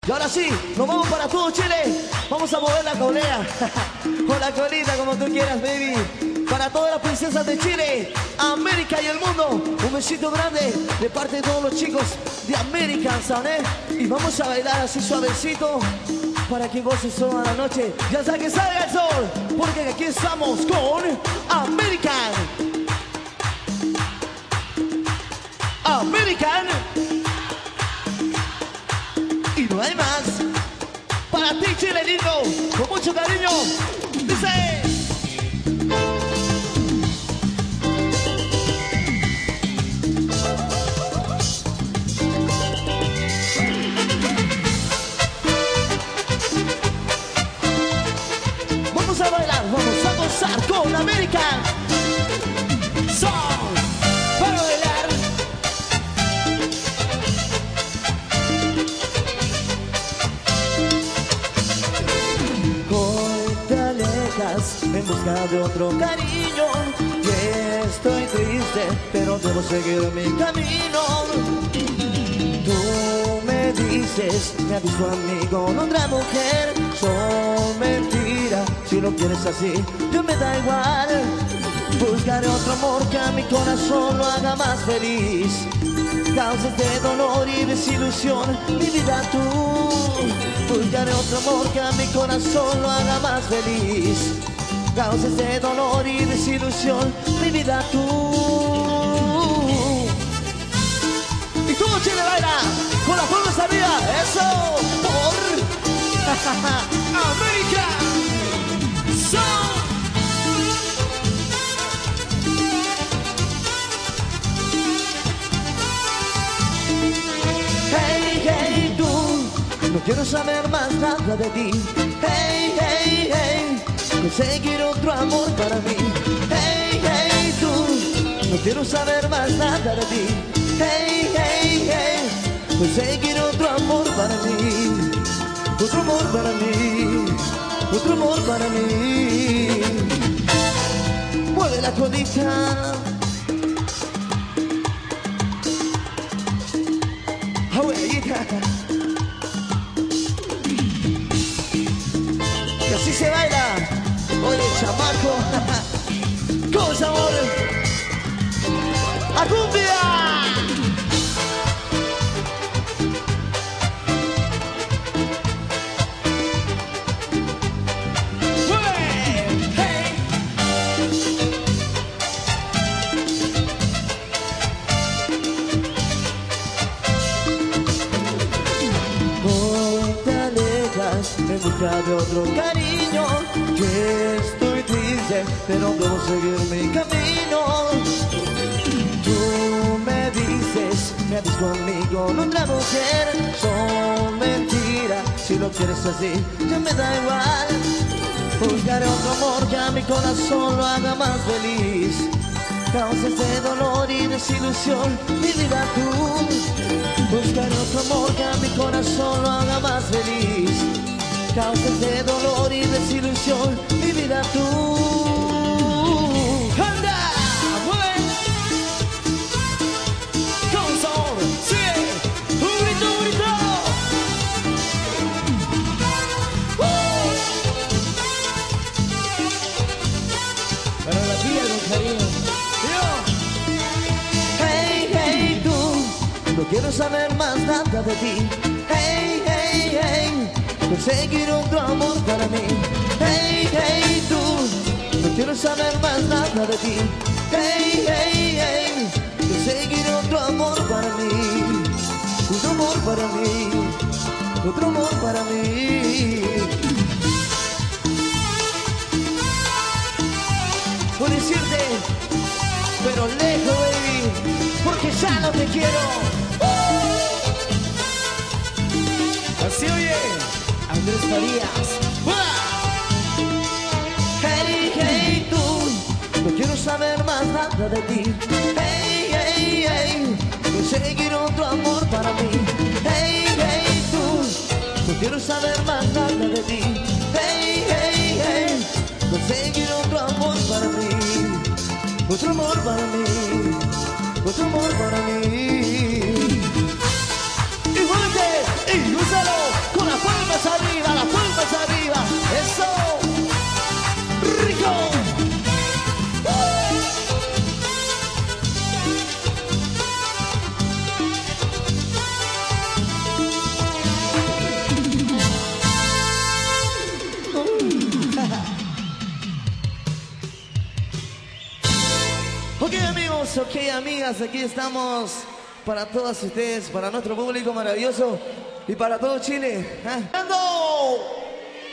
Y ahora sí, nos vamos para todo Chile. Vamos a mover la colea o la colita, como tú quieras, baby. Para todas las princesas de Chile, América y el mundo, un besito grande de parte de todos los chicos de American, ¿sabes? Y vamos a bailar así suavecito para que goces toda la noche. Ya hasta que salga el sol, porque aquí estamos con American. American. Y no hay más. Para ti, Chile lindo, con mucho cariño. Dice. Vamos a bailar, vamos a gozar con American. Son para bailar. En busca de otro cariño, y estoy triste, pero debo seguir mi camino. Tú me dices, me ha visto amigo con otra mujer. Son mentiras, si lo quieres así, yo me da igual. Buscaré otro amor que a mi corazón lo haga más feliz. Causas de dolor y desilusión, mi vida tú. Buscaré otro amor que a mi corazón lo haga más feliz. Causas de dolor y desilusión, mi vida tú. Y todo Chile baila con las palmas arriba, eso por América. Hey, hey, tú, no quiero saber más nada de ti. Hey, hey, hey, conseguir otro amor para mí. Hey, hey, tú, no quiero saber más nada de ti. Hey, hey, hey, conseguir otro amor para mí. Otro amor para mí, otro amor para mí. Mueve la colita. Y así se baila. Oye, chamaco, con sabor a cumbia. En busca de otro cariño, que estoy triste, pero debo seguir mi camino. Tú me dices, me ha visto amigo con otra mujer. Son mentiras, si lo quieres así, ya me da igual. Buscaré otro amor que a mi corazón lo haga más feliz. Causas de dolor y desilusión, mi vida tú. Buscaré otro amor que a mi corazón lo haga más feliz. Causas de dolor y desilusión, mi vida tú. ¡Anda! ¡Mueve! ¡Con sabor! ¡Sigue! ¡Un grito, un grito! Para la tía, con cariño. Hey, hey, tú, no quiero saber más nada de ti. Hey, hey, hey, conseguir otro amor para mí. Hey, hey, tú, no quiero saber más nada de ti. Hey, hey, hey, conseguir otro amor para mí. Otro amor para mí, otro amor para mí. Puedo decirte, pero lejos, baby, porque ya no te quiero. Así oye Andrés Farías. Hey, hey, tú, no quiero saber más nada de ti. Hey, hey, hey, conseguir otro amor para mí. Hey, hey, tú, no quiero saber más nada de ti. Hey, hey, hey, conseguir otro amor para mí. Otro amor para mí, otro amor para mí. Y úsalo Yes, ok, amigas, aquí estamos para todas ustedes, para nuestro público maravilloso y para todo Chile. ¡Ando!